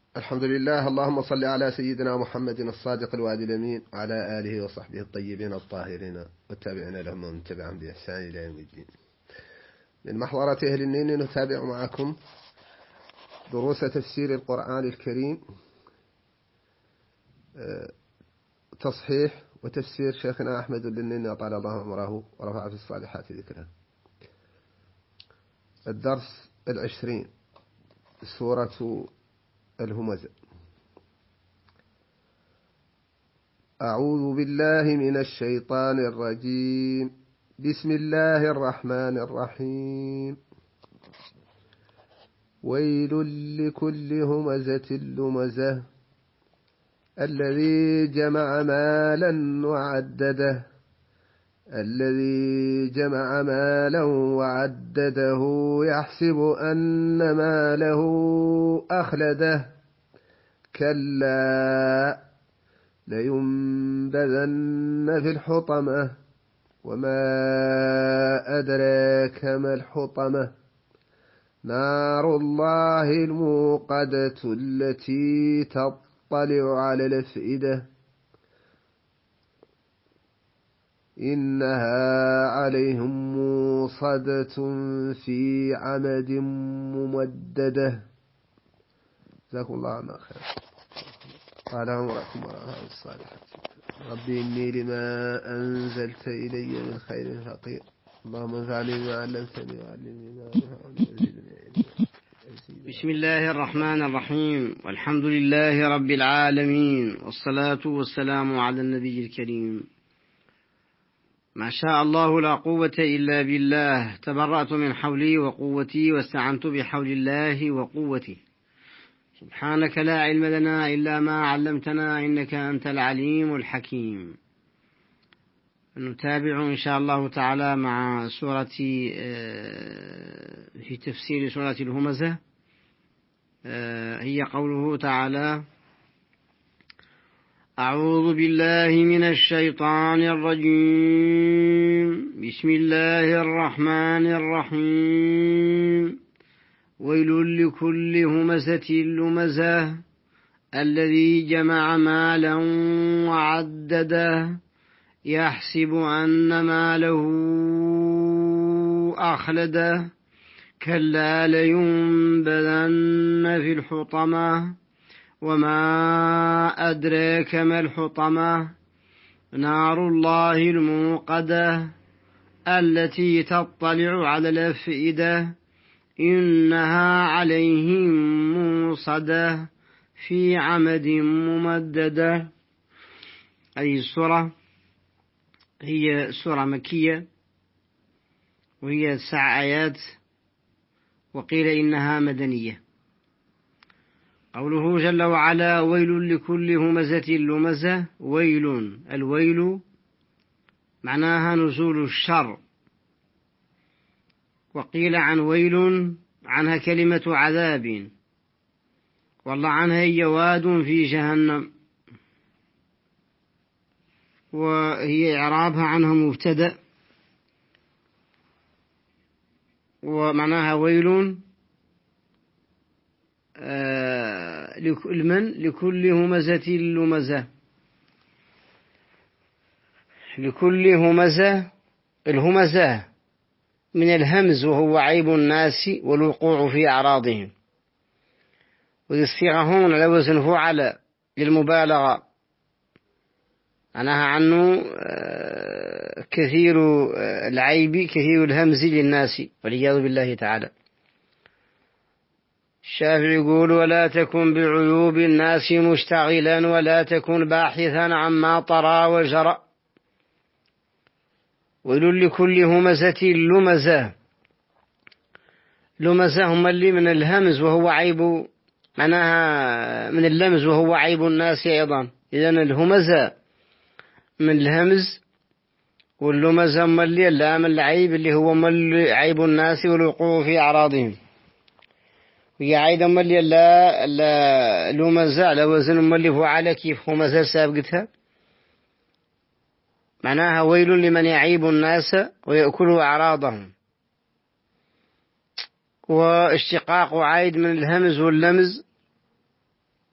الحمد لله. اللهم صل على سيدنا محمد الصادق الوعد الأمين وعلى آله وصحبه الطيبين الطاهرين والتابعين لهم ومن تبعهم بإحسان إلى يوم الدين. من محضرة أهل النين نتابع معكم دروس تفسير القرآن الكريم، تصحيح وتفسير شيخنا أحمد النين أطال الله عمره ورفع في الصالحات ذكره. الدرس 20، سورة الهمزة. أعوذ بالله من الشيطان الرجيم. بسم الله الرحمن الرحيم. ويل لكل همزة لمزة الذي جمع مالا وعدده يحسب أن ماله أخلده كلا لينبذن في الحطمة وما أدراك ما الحطمة نار الله الموقدة التي تطلع على الأفئدة إنها عليهم موصدة في عمد ممددة. جزاكم الله عنا خير. قال عمركم ورعاها الصالحات. ربي إني لما أنزلت إلي من خير فقير. اللهم انفعني بما علمتني وعلمني ما ينفعني. بسم الله الرحمن الرحيم، والحمد لله رب العالمين، والصلاة والسلام على النبي الكريم. ما شاء الله لا قوة إلا بالله، تبرأت من حولي وقوتي واستعنت بحول الله وقوتي. سبحانك لا علم لنا إلا ما علمتنا إنك أنت العليم الحكيم. نتابع إن شاء الله تعالى مع في تفسير سورة الهمزة. هي قوله تعالى: أعوذ بالله من الشيطان الرجيم. بسم الله الرحمن الرحيم. ويل لكل همزة لمزة الذي جمع مالا وعدده يحسب أن ماله أخلده كلا لينبذن في الحطمة وما أدراك ما الحطمة نار الله الموقدة التي تطلع على الأفئدة إنها عليهم موصدة في عمد ممددة. هذه السورة هي سورة مكية، وهي 9 آيات، وقيل إنها مدنية. قوله جل وعلا: ويل لكل همزة لمزة. ويل، الويل معناها نزول الشر، وقيل عن ويل عنها كلمة عذاب، والله عنها هي واد في جهنم، وهي إعرابها عنها مبتدأ، ومعناها ويل لكل همزة لمزة. لكل همزة، الهمزة من الهمز وهو عيب الناس والوقوع في أعراضهم، وذي الصيغة هون على وزن فعل للمبالغة، معناها عنه كثير العيب كثير الهمز للناس والعياذ بالله تعالى. الشافعي يقول: ولا تكن بعيوب الناس مشتغلا ولا تكن باحثا عما طرى وجرى. ويل لكل همزة لمزة. لمزة هم اللي من الهمز وهو عيب، معناها من اللمز وهو عيب الناس أيضا. إذن الهمزة من الهمز، واللمزة هم اللي اللام العيب اللي هو عيب الناس والوقوع في أعراضهم. وهي عيدا ملي لا لمزة على وزن ملي فعل كيف همزة سابقتها، معناها ويل لمن يعيب الناس ويأكل أعراضهم. واشتقاق عايد من الهمز واللمز،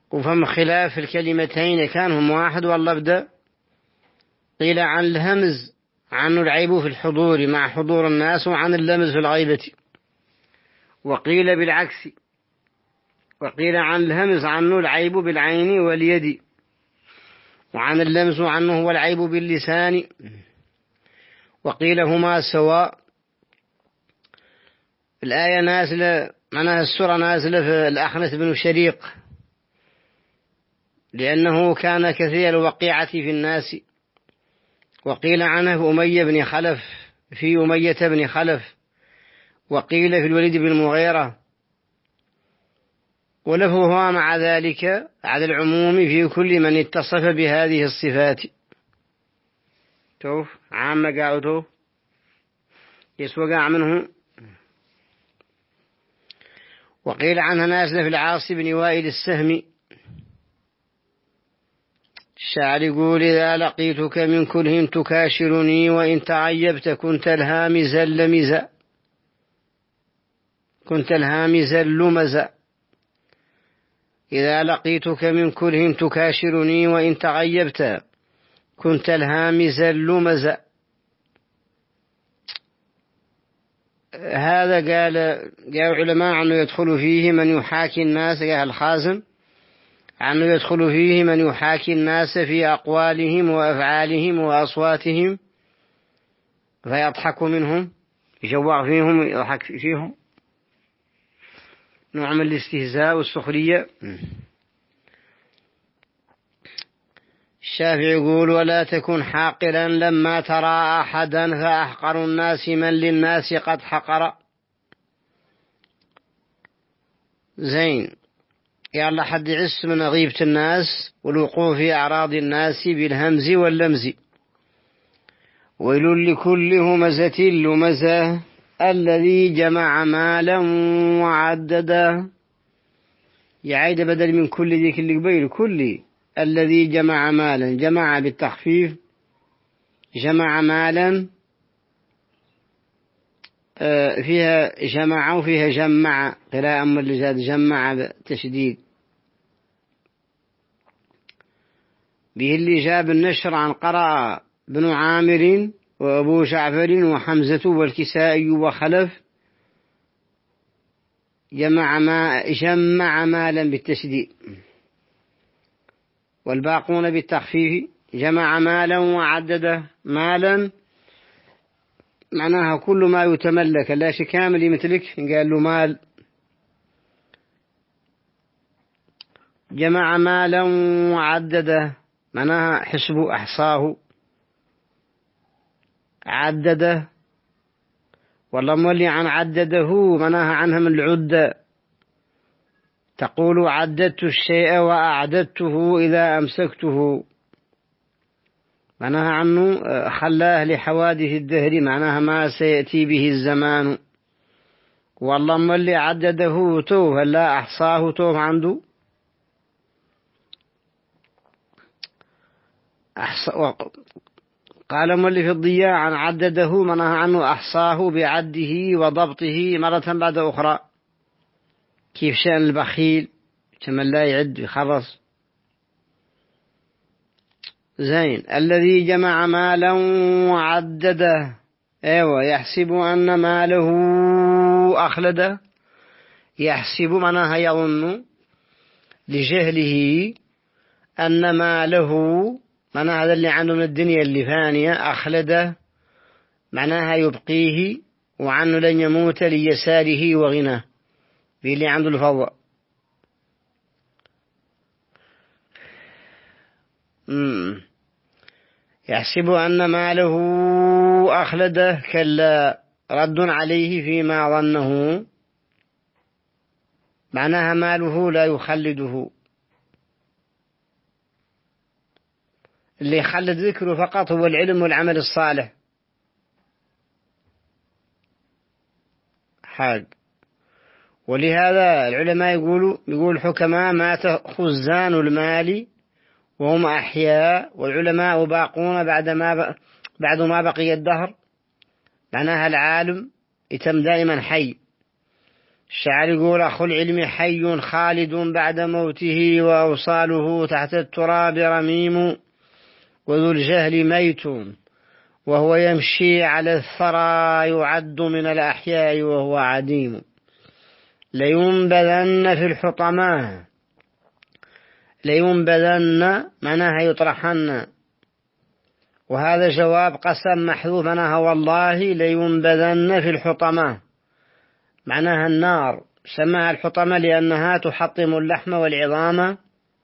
وفهم خلاف الكلمتين كان هم واحد والله بدأ. قيل عن الهمز عنه العيب في الحضور مع حضور الناس، وعن اللمز في الغيبة. وقيل بالعكس، وقيل عن الهمز عنه العيب بالعين واليد، وعن اللمز عنه هو العيب باللسان. وقيل هما سواء. الآية نازلة معناها السورة نازلة في الأخنس بن شريق، لأنه كان كثير الوقيعة في الناس. وقيل عنه أمية بن خلف في أمية بن خلف، وقيل في الوليد بن المغيرة. ولفظها مع ذلك على العموم في كل من اتصف بهذه الصفات. توف عامة قاعدوا يسوقع منه. وقيل عنها نازلة في العاص بن وائل السهمي. الشاعر يقول: إذا لقيتك من كره تكاشرني، وإن تعيبت كنت الهامزا لمزا، كنت الهامزا لمزا. إذا لقيتك من كره تكاشرني، وإن تعيبت كنت الهامزا لمزا. هذا قال علماء عنه يدخل فيه من يحاكي الناس، قال الخازن عنه يدخل فيه من يحاكي الناس في أقوالهم وأفعالهم وأصواتهم، فيضحك منهم، يجوع فيهم، يضحك فيهم، نوع من الاستهزاء والسخرية. الشافعي يقول: ولا تكن حاقرا لما ترى أحدا، فأحقر الناس من للناس قد حقر. زين، يلا حد يعس من غيبة الناس والوقوع في أعراض الناس بالهمز واللمز. ويل لكل همزة لمزة، الذي جمع مالا وعدده. يعيد بدل من كل ذيك اللي قبيل كل. الذي جمع مالا، جمع بالتخفيف، جمع مالا فيها جمع وفيها جمع، قراءة أم اللي زاد جمع بتشديد. به اللي جاب النشر عن قرأ بن عامر وأبو جعفر وحمزة والكسائي وخلف، جمع مالا بالتشديد، والباقون بالتخفيف. جمع مالا وعدده. مالا معناها كل ما يتملك، لا شيء كامل يمتلك قال له مال. جمع مالا وعدده معناها حسبه، أحصاه، عدده. والله مولي عن عدده معناها عنها من العدة. تقول: عددت الشيء وأعددته إذا أمسكته، معناها عنه خلاه لحوادث الدهر، معناها ما سيأتي به الزمان. والله مولي عدده توه، لا أحصاه توه عنده. قال مولي في الضياء عن عدده معناها عنه أحصاه بعده وضبطه مرة بعد أخرى، كيف شأن البخيل كمن لا يعد بخرص. زين، الذي جمع مالا وعدده، ايوه، يحسب أن ماله أخلده. يحسب معناها يظن، لجهله، أن ماله معناها هذا اللي عنده من الدنيا اللي فانية، أخلده معناها يبقيه، وعنه لن يموت ليساره وغناه، اللي عنده الفضل. يحسب أن ماله أخلده، كلا، رد عليه فيما ظنه، معناها ماله لا يخلده، اللي يخلد ذكره فقط هو العلم والعمل الصالح. حق. ولهذا العلماء يقول الحكماء: مات خزان المال وهم أحياء، والعلماء باقون بعد ما بقي الدهر، معناها العالم يتم دائما حي. الشاعر يقول: أخو العلم حي خالد بعد موته، وأوصاله تحت التراب رميم، وذو الجهل ميت وهو يمشي على الثرى، يعد من الأحياء وهو عديم. لينبذن في الحطمة، لينبذن معناها يطرحن، وهذا جواب قسم محذوف معناها والله لينبذن في الحطمة، معناها النار. سماها الحطمة لأنها تحطم اللحم والعظام.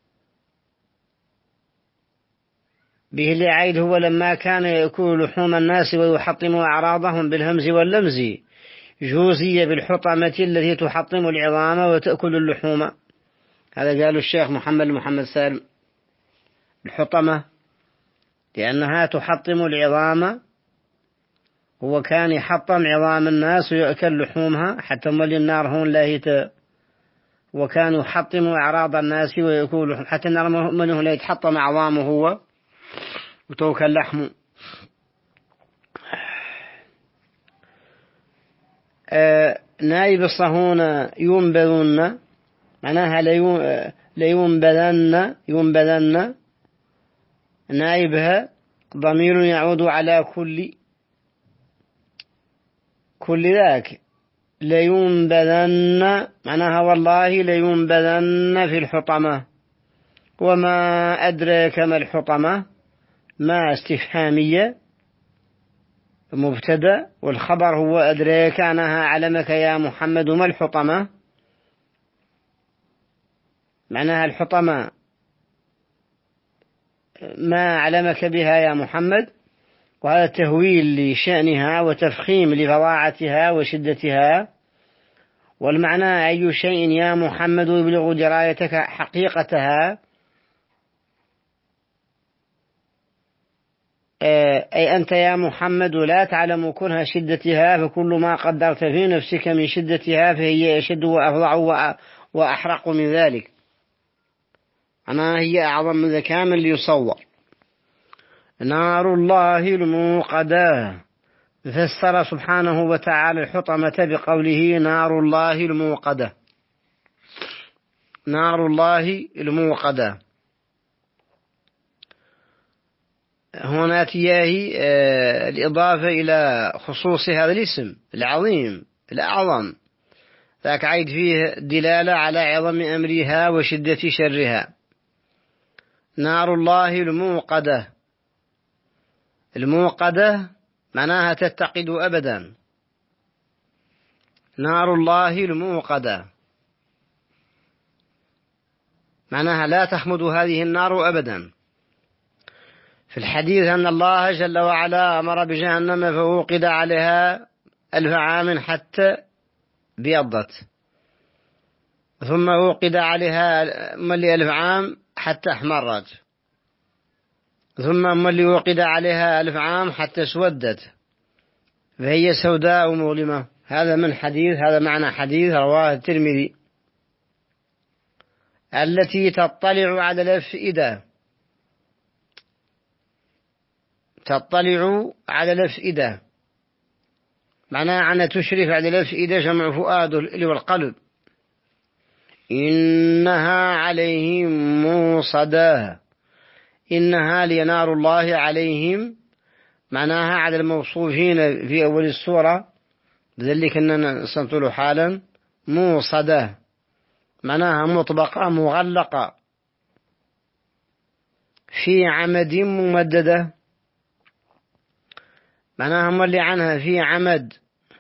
به العيد هو لما كان يأكل لحوم الناس ويحطم أعراضهم بالهمز واللمز، جوزي بالحطمة التي تحطم العظام وتأكل اللحوم. هذا قاله الشيخ محمد سالم، الحطمة لأنها تحطم العظام، هو كان يحطم عظام الناس ويأكل لحومها حتى مولي النار هون لا وكان يحطم أعراض الناس ويأكل لحوم حتى النار منه لا يتحطم عظامه هو وتوكل لحمه. نائب الصهون ينبذن معناها ينبذن نائبها ضمير يعود على كل ذاك. لينبذن معناها والله لينبذن في الحطمة. وما أدريك ما الحطمة، ما استفهامية مبتدأ، والخبر هو أدريك أنها علمك يا محمد ما الحطمة، معناها الحطمة ما علمك بها يا محمد، وهذا تهويل لشأنها وتفخيم لفظاعتها وشدتها. والمعنى أي شيء يا محمد يبلغ درايتك حقيقتها، أي أنت يا محمد لا تعلم كنها شدتها، فكل ما قدرت في نفسك من شدتها فهي أشد وأفظع وأحرق من ذلك. أنا هي أعظم من ذكاء من ليصور. نار الله الموقدة، فسر سبحانه وتعالى الحطمة بقوله نار الله الموقدة. نار الله الموقدة هنا تياهي الإضافة إلى خصوص هذا الاسم العظيم الأعظم، ذاك عيد فيه دلالة على عظم أمرها وشدة شرها. نار الله الموقدة، الموقدة معناها تتقد أبدا. نار الله الموقدة معناها لا تخمد هذه النار أبدا. في الحديث أن الله جل وعلا أمر بجهنم فوقد عليها 1000 عام حتى بيضت، ثم وقد عليها ملي 1000 عام حتى احمرت، ثم ملي وقد عليها 1000 عام حتى اسودت، فهي سوداء مظلمة. هذا من حديث، هذا معنى حديث رواه الترمذي. التي تطلع على الأفئدة، تطلع على الأفئدة معناها أن تشرف على الأفئدة، جمع فؤاد اللي هو القلب. إنها عليهم موصدة، إنها لنار الله عليهم معناها على الموصوفين في أول السورة، ذلك أننا سنطلع حالا. موصدة معناها مطبقة مغلقة في عمد ممددة، معناها مولي عنها في عمد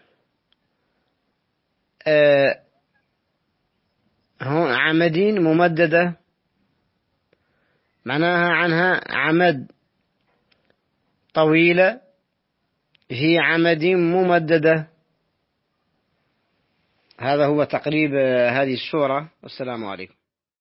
عمدين ممددة، معناها عنها عمد طويلة في عمد ممددة. هذا هو تقريب هذه السورة، والسلام عليكم.